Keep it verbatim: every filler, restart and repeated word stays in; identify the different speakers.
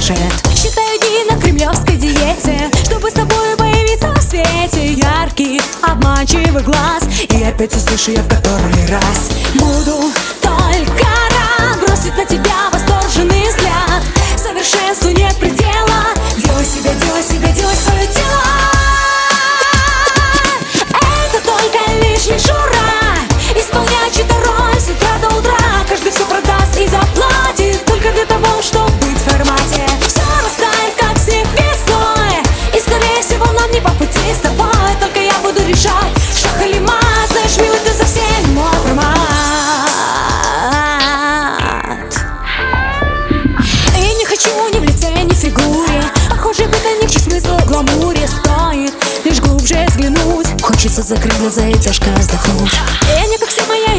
Speaker 1: скажет.
Speaker 2: Считаю дни на кремлевской диете, чтобы с тобой появиться в свете. Яркий, обманчивый глаз, и опять услышу я в который раз: буду только рад бросить на тебя восторженный взгляд. Совершенству нет предела, делай себя, делай себя, делай свое дело. Это только лишь мишура, исполнять чью-то роль с утра до утра. Каждый все продаст и заплатит только для того, чтобы быть в формате. Все растает, как снег весной, и скорее всего нам не по пути с тобой. Только я буду решать, что халима. Знаешь, милый, ты совсем мой формат. И не хочу ни в лице, ни в фигуре. Похоже, бытовник, чей смысл в гламуре. Стоит лишь глубже взглянуть, хочется закрыть глаза и тяжко вздохнуть. Я не как все мои